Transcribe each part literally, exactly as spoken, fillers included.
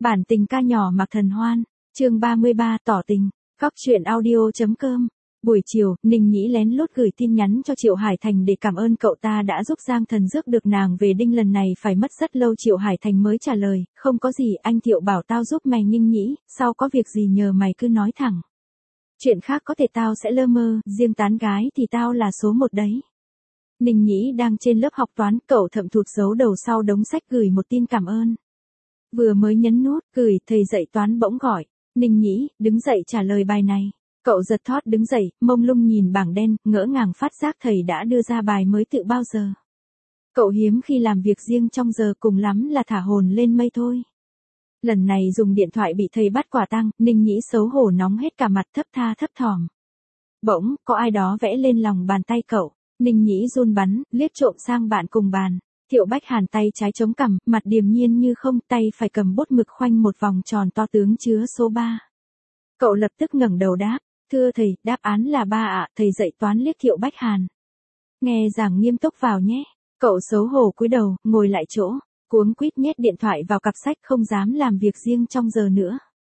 Bản tình ca nhỏ Mạc Thần Hoan, chương ba mươi ba tỏ tình, Cóc truyện audio.com. Buổi chiều, Ninh Nhĩ lén lút gửi tin nhắn cho Triệu Hải Thành để cảm ơn cậu ta đã giúp Giang Thần rước được nàng về Đinh, lần này phải mất rất lâu Triệu Hải Thành mới trả lời, không có gì, anh Thiệu bảo tao giúp mày Ninh Nhĩ, sau có việc gì nhờ mày cứ nói thẳng. Chuyện khác có thể tao sẽ lơ mơ, riêng tán gái thì tao là số một đấy. Ninh Nhĩ đang trên lớp học toán, cậu thậm thụt giấu đầu sau đống sách gửi một tin cảm ơn. Vừa mới nhấn nút, gửi, thầy dạy toán bỗng gọi, Ninh Nhĩ, đứng dậy trả lời bài này. Cậu giật thót đứng dậy, mông lung nhìn bảng đen, ngỡ ngàng phát giác thầy đã đưa ra bài mới tự bao giờ. Cậu hiếm khi làm việc riêng trong giờ, cùng lắm là thả hồn lên mây thôi. Lần này dùng điện thoại bị thầy bắt quả tang, Ninh Nhĩ xấu hổ nóng hết cả mặt, thấp tha thấp thỏm. Bỗng, có ai đó vẽ lên lòng bàn tay cậu, Ninh Nhĩ run bắn, liếc trộm sang bạn cùng bàn. Thiệu Bách Hàn tay trái chống cằm, mặt điềm nhiên như không, tay phải cầm bút mực khoanh một vòng tròn to tướng chứa số ba. Cậu lập tức ngẩng đầu đáp, thưa thầy, đáp án là ba ạ, thầy dạy toán liếc Thiệu Bách Hàn. Nghe giảng nghiêm túc vào nhé. Cậu xấu hổ cúi đầu, ngồi lại chỗ, cuống quýt nhét điện thoại vào cặp sách, không dám làm việc riêng trong giờ nữa.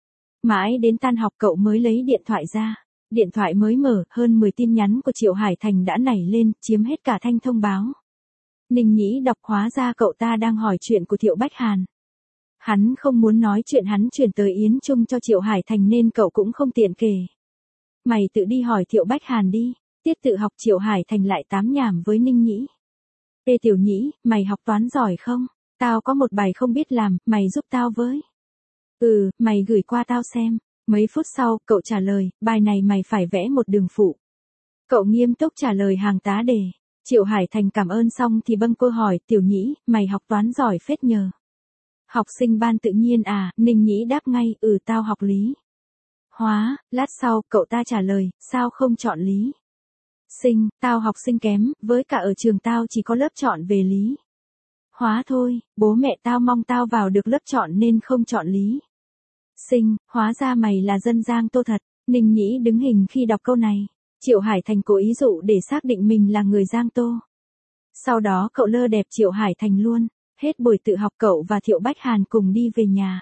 Mãi đến tan học cậu mới lấy điện thoại ra. Điện thoại mới mở, hơn mười tin nhắn của Triệu Hải Thành đã nảy lên, chiếm hết cả thanh thông báo. Ninh Nhĩ đọc, hóa ra cậu ta đang hỏi chuyện của Thiệu Bách Hàn. Hắn không muốn nói chuyện hắn chuyển tới Yến Trung cho Triệu Hải Thành nên cậu cũng không tiện kể. Mày tự đi hỏi Thiệu Bách Hàn đi. Tiết tự học Triệu Hải Thành lại tám nhảm với Ninh Nhĩ. Ê Tiểu Nhĩ, mày học toán giỏi không? Tao có một bài không biết làm, mày giúp tao với. Ừ, mày gửi qua tao xem. Mấy phút sau, cậu trả lời, bài này mày phải vẽ một đường phụ. Cậu nghiêm túc trả lời hàng tá đề. Triệu Hải Thành cảm ơn xong thì bâng quơ hỏi, Tiểu Nhĩ, mày học toán giỏi phết nhờ. Học sinh ban tự nhiên à, Ninh Nhĩ đáp ngay, ừ tao học lý. Hóa, lát sau, cậu ta trả lời, sao không chọn lý? Sinh, tao học sinh kém, với cả ở trường tao chỉ có lớp chọn về lý. Hóa thôi, bố mẹ tao mong tao vào được lớp chọn nên không chọn lý. Sinh, hóa ra mày là dân Giang Tô thật. Ninh Nhĩ đứng hình khi đọc câu này. Triệu Hải Thành cố ý dụ để xác định mình là người Giang Tô. Sau đó cậu lơ đẹp Triệu Hải Thành luôn. Hết buổi tự học cậu và Thiệu Bách Hàn cùng đi về nhà.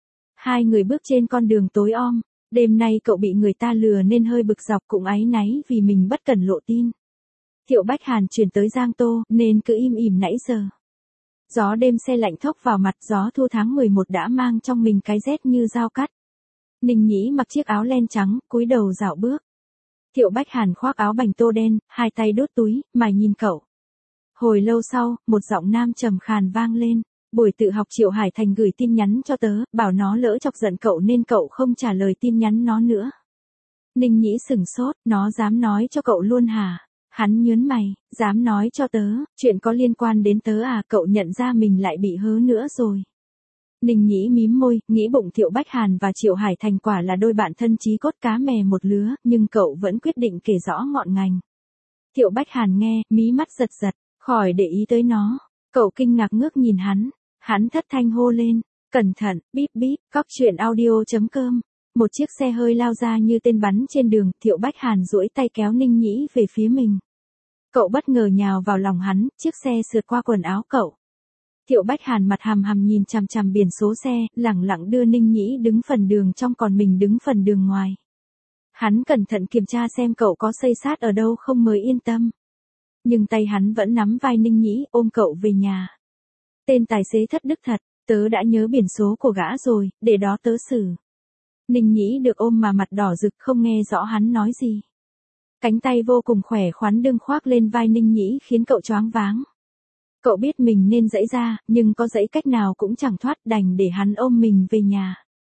Hai người bước trên con đường tối om. Đêm nay cậu bị người ta lừa nên hơi bực dọc, cũng áy náy vì mình bất cẩn lộ tin. Thiệu Bách Hàn chuyển tới Giang Tô nên cứ im ỉm nãy giờ. Gió đêm se lạnh thốc vào mặt, gió thu tháng mười một đã mang trong mình cái rét như dao cắt. Ninh Nhĩ mặc chiếc áo len trắng, cúi đầu dạo bước. Thiệu Bách Hàn khoác áo bành tô đen, hai tay đút túi, mải nhìn cậu. Hồi lâu sau, một giọng nam trầm khàn vang lên. Buổi tự học Triệu Hải Thành gửi tin nhắn cho tớ, bảo nó lỡ chọc giận cậu nên cậu không trả lời tin nhắn nó nữa. Ninh Nhĩ sửng sốt, nó dám nói cho cậu luôn hả? Hắn nhớn mày, dám nói cho tớ, chuyện có liên quan đến tớ à? Cậu nhận ra mình lại bị hớ nữa rồi. Ninh Nhĩ mím môi, nghĩ bụng Thiệu Bách Hàn và Triệu Hải Thành quả là đôi bạn thân chí cốt cá mè một lứa, nhưng cậu vẫn quyết định kể rõ ngọn ngành. Thiệu Bách Hàn nghe, mí mắt giật giật, khỏi để ý tới nó. Cậu kinh ngạc ngước nhìn hắn, hắn thất thanh hô lên, cẩn thận, bíp bíp, Cóc truyện audio.com. Một chiếc xe hơi lao ra như tên bắn trên đường, Thiệu Bách Hàn duỗi tay kéo Ninh Nhĩ về phía mình. Cậu bất ngờ nhào vào lòng hắn, chiếc xe sượt qua quần áo cậu. Thiệu Bách Hàn mặt hằm hằm nhìn chằm chằm biển số xe, lẳng lặng đưa Ninh Nhĩ đứng phần đường trong còn mình đứng phần đường ngoài. Hắn cẩn thận kiểm tra xem cậu có xây sát ở đâu không mới yên tâm. Nhưng tay hắn vẫn nắm vai Ninh Nhĩ, ôm cậu về nhà. Tên tài xế thất đức thật, tớ đã nhớ biển số của gã rồi, để đó tớ xử. Ninh Nhĩ được ôm mà mặt đỏ rực, không nghe rõ hắn nói gì. Cánh tay vô cùng khỏe khoắn đương khoác lên vai Ninh Nhĩ khiến cậu choáng váng. Cậu biết mình nên giãy ra, nhưng có giãy cách nào cũng chẳng thoát, đành để hắn ôm mình về nhà.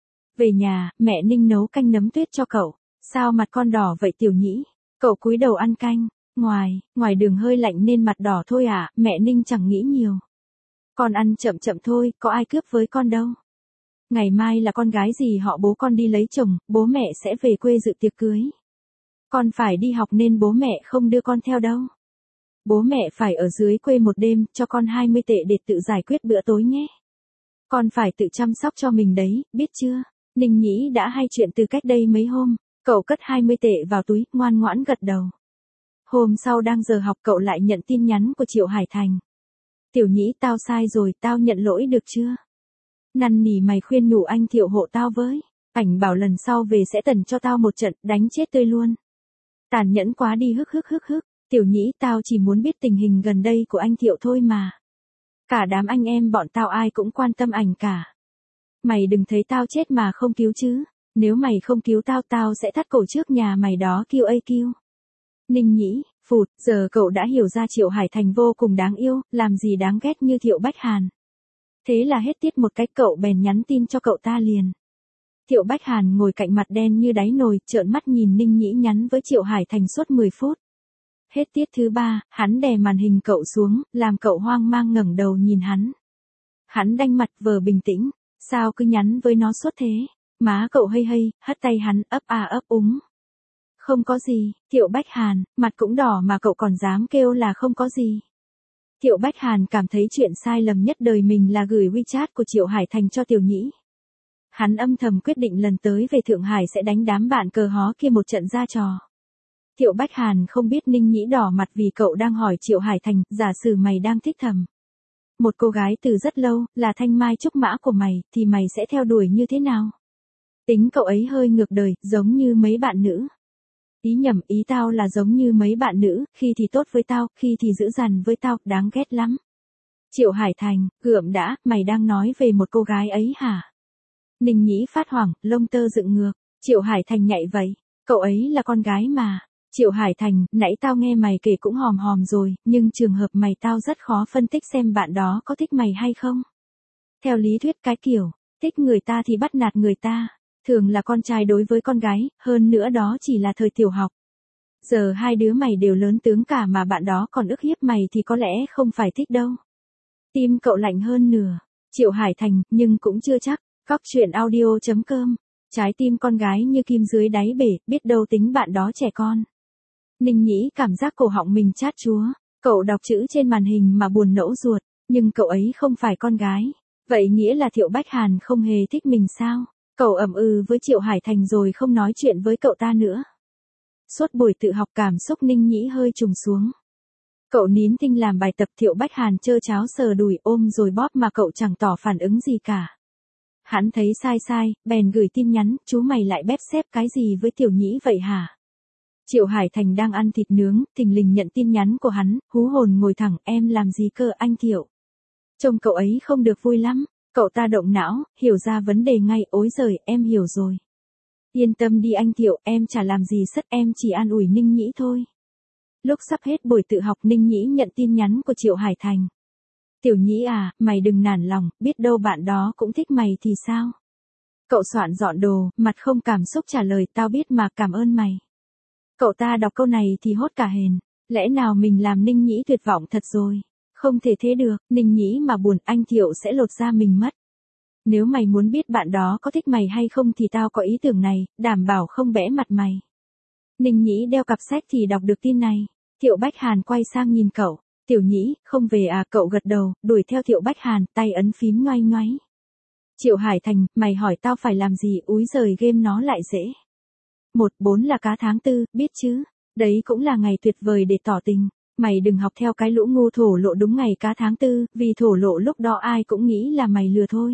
Về nhà, mẹ Ninh nấu canh nấm tuyết cho cậu. Sao mặt con đỏ vậy Tiểu Nhĩ? Cậu cúi đầu ăn canh. Ngoài, ngoài đường hơi lạnh nên mặt đỏ thôi à, mẹ Ninh chẳng nghĩ nhiều. Con ăn chậm chậm thôi, có ai cướp với con đâu. Ngày mai là con gái gì họ bố con đi lấy chồng, bố mẹ sẽ về quê dự tiệc cưới. Con phải đi học nên bố mẹ không đưa con theo đâu. Bố mẹ phải ở dưới quê một đêm, cho con hai mươi tệ để tự giải quyết bữa tối nhé. Con phải tự chăm sóc cho mình đấy, biết chưa? Ninh Nhĩ đã hay chuyện từ cách đây mấy hôm, cậu cất hai mươi tệ vào túi, ngoan ngoãn gật đầu. Hôm sau đang giờ học cậu lại nhận tin nhắn của Triệu Hải Thành. Tiểu Nhĩ, tao sai rồi, tao nhận lỗi được chưa? Năn nỉ mày khuyên nhủ anh Thiệu hộ tao với. Ảnh bảo lần sau về sẽ tần cho tao một trận, đánh chết tươi luôn. Tàn nhẫn quá đi hức hức hức hức. Tiểu Nhĩ, tao chỉ muốn biết tình hình gần đây của anh Thiệu thôi mà. Cả đám anh em bọn tao ai cũng quan tâm ảnh cả. Mày đừng thấy tao chết mà không cứu chứ. Nếu mày không cứu tao, tao sẽ thắt cổ trước nhà mày đó kiu a kiu. Ninh Nhĩ, phụt, giờ cậu đã hiểu ra Triệu Hải Thành vô cùng đáng yêu, làm gì đáng ghét như Thiệu Bách Hàn. Thế là hết tiết một cách cậu bèn nhắn tin cho cậu ta liền. Thiệu Bách Hàn ngồi cạnh mặt đen như đáy nồi, trợn mắt nhìn Ninh Nhĩ nhắn với Triệu Hải Thành suốt mười phút. Hết tiết thứ ba, hắn đè màn hình cậu xuống, làm cậu hoang mang ngẩng đầu nhìn hắn. Hắn đanh mặt vờ bình tĩnh, sao cứ nhắn với nó suốt thế? Má cậu hây hây, hất tay hắn, ấp a ấp úng. Không có gì, Thiệu Bách Hàn, mặt cũng đỏ mà cậu còn dám kêu là không có gì. Thiệu Bách Hàn cảm thấy chuyện sai lầm nhất đời mình là gửi WeChat của Triệu Hải Thành cho Tiểu Nhĩ. Hắn âm thầm quyết định lần tới về Thượng Hải sẽ đánh đám bạn cờ hó kia một trận ra trò. Thiệu Bách Hàn không biết Ninh Nhĩ đỏ mặt vì cậu đang hỏi Triệu Hải Thành, giả sử mày đang thích thầm một cô gái từ rất lâu, là thanh mai trúc mã của mày, thì mày sẽ theo đuổi như thế nào? Tính cậu ấy hơi ngược đời, giống như mấy bạn nữ. Ý nhầm, ý tao là giống như mấy bạn nữ, khi thì tốt với tao, khi thì dữ dằn với tao, đáng ghét lắm. Triệu Hải Thành, gượm đã, mày đang nói về một cô gái ấy hả? Ninh Nhĩ phát hoảng, lông tơ dựng ngược. Triệu Hải Thành nhạy vậy, cậu ấy là con gái mà. Triệu Hải Thành, nãy tao nghe mày kể cũng hòm hòm rồi, nhưng trường hợp mày tao rất khó phân tích xem bạn đó có thích mày hay không. Theo lý thuyết cái kiểu, thích người ta thì bắt nạt người ta, thường là con trai đối với con gái, hơn nữa đó chỉ là thời tiểu học. Giờ hai đứa mày đều lớn tướng cả mà bạn đó còn ức hiếp mày thì có lẽ không phải thích đâu. Tim cậu lạnh hơn nửa. Triệu Hải Thành, nhưng cũng chưa chắc. Cóc truyện audio chấm com. Trái tim con gái như kim dưới đáy bể, biết đâu tính bạn đó trẻ con. Ninh Nhĩ cảm giác cổ họng mình chát chúa. Cậu đọc chữ trên màn hình mà buồn nẫu ruột, nhưng cậu ấy không phải con gái. Vậy nghĩa là Thiệu Bách Hàn không hề thích mình sao? Cậu ậm ừ với Triệu Hải Thành rồi không nói chuyện với cậu ta nữa. Suốt buổi tự học cảm xúc Ninh Nhĩ hơi trùng xuống. Cậu nín thinh làm bài tập, Thiệu Bách Hàn trơ cháo sờ đùi ôm rồi bóp mà cậu chẳng tỏ phản ứng gì cả. Hắn thấy sai sai, bèn gửi tin nhắn, chú mày lại bép xếp cái gì với Tiểu Nhĩ vậy hả? Triệu Hải Thành đang ăn thịt nướng, thình lình nhận tin nhắn của hắn, hú hồn ngồi thẳng, em làm gì cơ anh Thiệu? Trông cậu ấy không được vui lắm, cậu ta động não, hiểu ra vấn đề ngay, ối giời, em hiểu rồi. Yên tâm đi anh Thiệu, em chả làm gì sất, em chỉ an ủi Ninh Nhĩ thôi. Lúc sắp hết buổi tự học Ninh Nhĩ nhận tin nhắn của Triệu Hải Thành. Tiểu Nhĩ à, mày đừng nản lòng, biết đâu bạn đó cũng thích mày thì sao? Cậu soạn dọn đồ, mặt không cảm xúc trả lời, tao biết mà, cảm ơn mày. Cậu ta đọc câu này thì hốt cả hền, lẽ nào mình làm Ninh Nhĩ tuyệt vọng thật rồi? Không thể thế được, Ninh Nhĩ mà buồn anh Thiệu sẽ lột da mình mất. Nếu mày muốn biết bạn đó có thích mày hay không thì tao có ý tưởng này, đảm bảo không bẽ mặt mày. Ninh Nhĩ đeo cặp sách thì đọc được tin này. Thiệu Bách Hàn quay sang nhìn cậu. Tiểu Nhĩ, không về à? Cậu gật đầu, đuổi theo Thiệu Bách Hàn, tay ấn phím ngoay ngoáy. Triệu Hải Thành, mày hỏi tao phải làm gì? Úi giời, game nó lại dễ. Một bốn là cá tháng tư, biết chứ? Đấy cũng là ngày tuyệt vời để tỏ tình. Mày đừng học theo cái lũ ngu thổ lộ đúng ngày cá tháng tư, vì thổ lộ lúc đó ai cũng nghĩ là mày lừa thôi.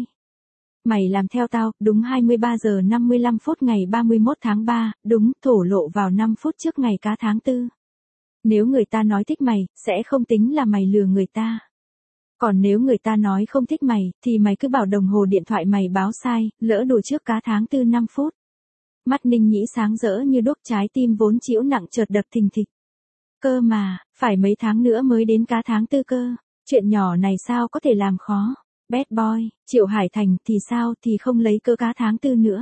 Mày làm theo tao, đúng hai mươi ba giờ năm mươi lăm phút ngày ba mươi mốt tháng ba, đúng, thổ lộ vào năm phút trước ngày cá tháng tư. Nếu người ta nói thích mày, sẽ không tính là mày lừa người ta. Còn nếu người ta nói không thích mày, thì mày cứ bảo đồng hồ điện thoại mày báo sai, lỡ đùa trước cá tháng tư năm phút. Mắt Ninh Nhĩ sáng rỡ như đuốc, trái tim vốn chịu nặng chợt đập thình thịch. Cơ mà, phải mấy tháng nữa mới đến cá tháng tư cơ, chuyện nhỏ này sao có thể làm khó. Bad boy, Triệu Hải Thành thì sao thì không lấy cơ cá tháng tư nữa.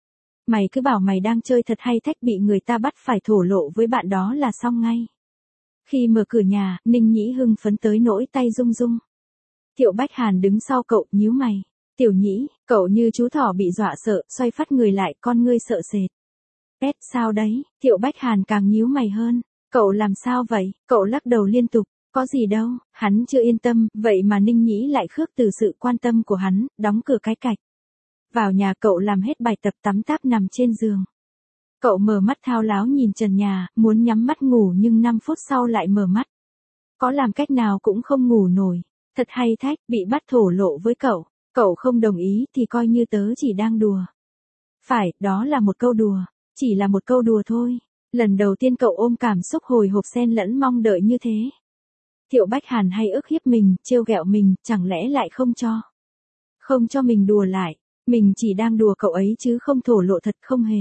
Mày cứ bảo mày đang chơi thật hay thách bị người ta bắt phải thổ lộ với bạn đó là xong ngay. Khi mở cửa nhà, Ninh Nhĩ hưng phấn tới nỗi tay rung rung. Thiệu Bách Hàn đứng sau cậu, nhíu mày. Tiểu Nhĩ, cậu như chú thỏ bị dọa sợ, xoay phát người lại, con ngươi sợ sệt. Ết, sao đấy? Thiệu Bách Hàn càng nhíu mày hơn. Cậu làm sao vậy? Cậu lắc đầu liên tục. Có gì đâu, hắn chưa yên tâm, vậy mà Ninh Nhĩ lại khước từ sự quan tâm của hắn, đóng cửa cái cạch. Vào nhà cậu làm hết bài tập, tắm táp nằm trên giường. Cậu mở mắt thao láo nhìn trần nhà, muốn nhắm mắt ngủ nhưng năm phút sau lại mở mắt. Có làm cách nào cũng không ngủ nổi. Thật hay thách, bị bắt thổ lộ với cậu. Cậu không đồng ý thì coi như tớ chỉ đang đùa. Phải, đó là một câu đùa. Chỉ là một câu đùa thôi. Lần đầu tiên cậu ôm cảm xúc hồi hộp xen lẫn mong đợi như thế. Thiệu Bách Hàn hay ức hiếp mình, trêu ghẹo mình, chẳng lẽ lại không cho. Không cho mình đùa lại. Mình chỉ đang đùa cậu ấy chứ không thổ lộ thật, không hề.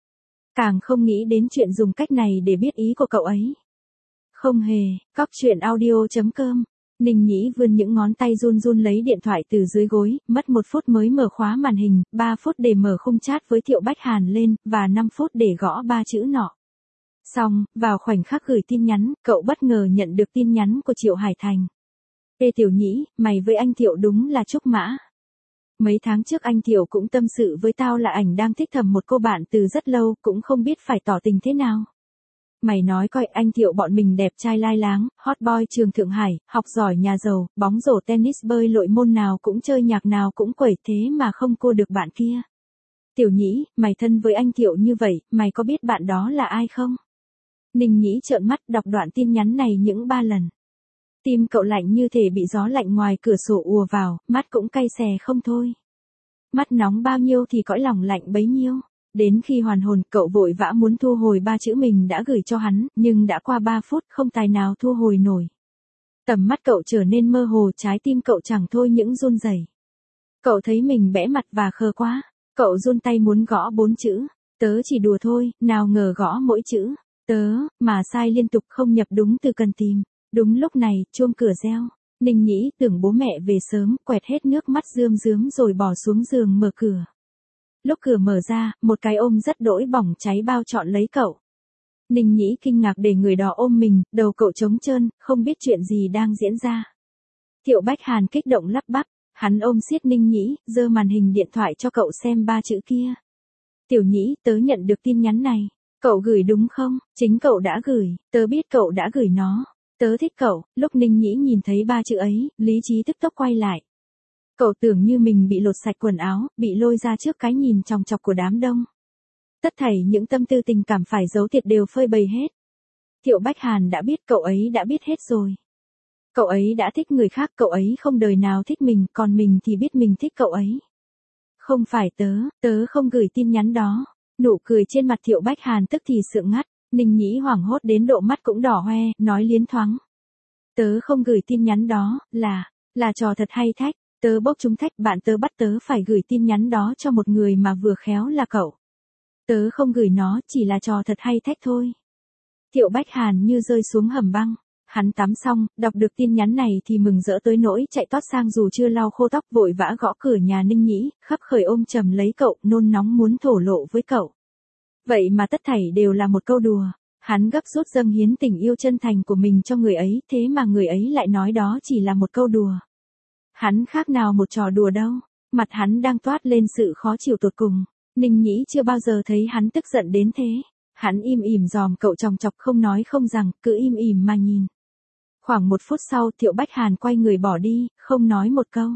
Càng không nghĩ đến chuyện dùng cách này để biết ý của cậu ấy. Không hề. Cóc truyện audio chấm com. Ninh Nhĩ vươn những ngón tay run run lấy điện thoại từ dưới gối, mất một phút mới mở khóa màn hình, ba phút để mở khung chat với Thiệu Bách Hàn lên, và năm phút để gõ ba chữ nọ. Xong, vào khoảnh khắc gửi tin nhắn, cậu bất ngờ nhận được tin nhắn của Triệu Hải Thành. Ê Tiểu Nhĩ, mày với anh Thiệu đúng là trúc mã. Mấy tháng trước anh Thiệu cũng tâm sự với tao là ảnh đang thích thầm một cô bạn từ rất lâu, cũng không biết phải tỏ tình thế nào. Mày nói coi, anh Thiệu bọn mình đẹp trai lai láng, hot boy trường Thượng Hải, học giỏi nhà giàu, bóng rổ tennis bơi lội môn nào cũng chơi, nhạc nào cũng quẩy, thế mà không cua được bạn kia. Tiểu Nhĩ, mày thân với anh Thiệu như vậy, mày có biết bạn đó là ai không? Ninh Nhĩ trợn mắt đọc đoạn tin nhắn này những ba lần. Tim cậu lạnh như thể bị gió lạnh ngoài cửa sổ ùa vào, mắt cũng cay xè không thôi. Mắt nóng bao nhiêu thì cõi lòng lạnh bấy nhiêu. Đến khi hoàn hồn, cậu vội vã muốn thu hồi ba chữ mình đã gửi cho hắn, nhưng đã qua ba phút không tài nào thu hồi nổi. Tầm mắt cậu trở nên mơ hồ, trái tim cậu chẳng thôi những run rẩy. Cậu thấy mình bẽ mặt và khờ quá. Cậu run tay muốn gõ bốn chữ. Tớ chỉ đùa thôi, nào ngờ gõ mỗi chữ. Tớ, mà sai liên tục không nhập đúng từ cần tìm. Đúng lúc này, chuông cửa reo. Ninh Nhĩ tưởng bố mẹ về sớm, quẹt hết nước mắt rơm rớm rồi bỏ xuống giường mở cửa. Lúc cửa mở ra, một cái ôm rất đỗi bỏng cháy bao trọn lấy cậu. Ninh Nhĩ kinh ngạc để người đó ôm mình, đầu cậu trống trơn, không biết chuyện gì đang diễn ra. Thiệu Bách Hàn kích động lắp bắp, hắn ôm siết Ninh Nhĩ, giơ màn hình điện thoại cho cậu xem ba chữ kia. Tiểu Nhĩ, tớ nhận được tin nhắn này. Cậu gửi đúng không? Chính cậu đã gửi, tớ biết cậu đã gửi nó. Tớ thích cậu. Lúc Ninh Nhĩ nhìn thấy ba chữ ấy, lý trí tức tốc quay lại. Cậu tưởng như mình bị lột sạch quần áo, bị lôi ra trước cái nhìn chòng chọc của đám đông. Tất thảy những tâm tư tình cảm phải giấu thiệt đều phơi bày hết. Thiệu Bách Hàn đã biết, cậu ấy đã biết hết rồi. Cậu ấy đã thích người khác, cậu ấy không đời nào thích mình, còn mình thì biết mình thích cậu ấy. Không phải tớ, tớ không gửi tin nhắn đó. Nụ cười trên mặt Thiệu Bách Hàn tức thì sượng ngắt, Ninh Nhĩ hoảng hốt đến độ mắt cũng đỏ hoe, nói liến thoáng. Tớ không gửi tin nhắn đó, là, là trò thật hay thách, tớ bốc trúng thách, bạn tớ bắt tớ phải gửi tin nhắn đó cho một người mà vừa khéo là cậu. Tớ không gửi nó, chỉ là trò thật hay thách thôi. Thiệu Bách Hàn như rơi xuống hầm băng. Hắn tắm xong, đọc được tin nhắn này thì mừng rỡ tới nỗi chạy tót sang dù chưa lau khô tóc, vội vã gõ cửa nhà Ninh Nhĩ, khấp khởi ôm chầm lấy cậu, nôn nóng muốn thổ lộ với cậu. Vậy mà tất thảy đều là một câu đùa. Hắn gấp rút dâng hiến tình yêu chân thành của mình cho người ấy, thế mà người ấy lại nói đó chỉ là một câu đùa. Hắn khác nào một trò đùa đâu. Mặt hắn đang toát lên sự khó chịu tột cùng. Ninh Nhĩ chưa bao giờ thấy hắn tức giận đến thế. Hắn im ỉm dòm cậu chòng chọc, không nói không rằng, cứ im ỉm mà nhìn. Khoảng một phút sau, Thiệu Bách Hàn quay người bỏ đi, không nói một câu.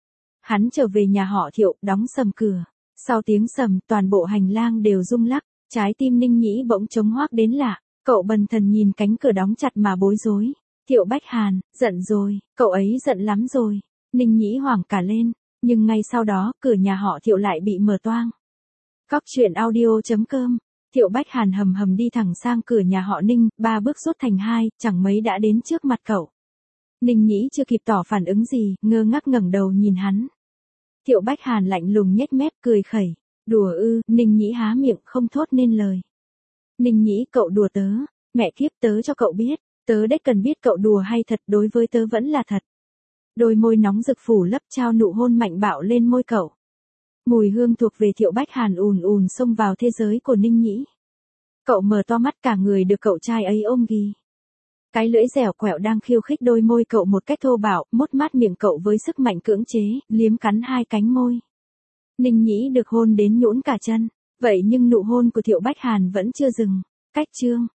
Hắn trở về nhà họ Thiệu, đóng sầm cửa. Sau tiếng sầm, toàn bộ hành lang đều rung lắc, trái tim Ninh Nhĩ bỗng trống hoác đến lạ. Cậu bần thần nhìn cánh cửa đóng chặt mà bối rối. Thiệu Bách Hàn, giận rồi, cậu ấy giận lắm rồi. Ninh Nhĩ hoảng cả lên, nhưng ngay sau đó, cửa nhà họ Thiệu lại bị mở toang. Cóc truyện audio chấm com. Thiệu Bách Hàn hầm hầm đi thẳng sang cửa nhà họ Ninh, ba bước rút thành hai, chẳng mấy đã đến trước mặt cậu. Ninh Nhĩ chưa kịp tỏ phản ứng gì, ngơ ngác ngẩng đầu nhìn hắn. Thiệu Bách Hàn lạnh lùng nhếch mép cười khẩy. Đùa ư? Ninh Nhĩ há miệng không thốt nên lời. Ninh Nhĩ, cậu đùa tớ. Mẹ kiếp, tớ cho cậu biết. Tớ đếch cần biết cậu đùa hay thật, đối với tớ vẫn là thật. Đôi môi nóng rực phủ lấp trao nụ hôn mạnh bạo lên môi cậu. Mùi hương thuộc về Thiệu Bách Hàn ùn ùn xông vào thế giới của Ninh Nhĩ. Cậu mở to mắt, cả người được cậu trai ấy ôm ghì. Cái lưỡi dẻo quẹo đang khiêu khích đôi môi cậu một cách thô bạo, mốt mát miệng cậu với sức mạnh cưỡng chế, liếm cắn hai cánh môi. Ninh Nhĩ được hôn đến nhũn cả chân. Vậy nhưng nụ hôn của Thiệu Bách Hàn vẫn chưa dừng. Cách chương.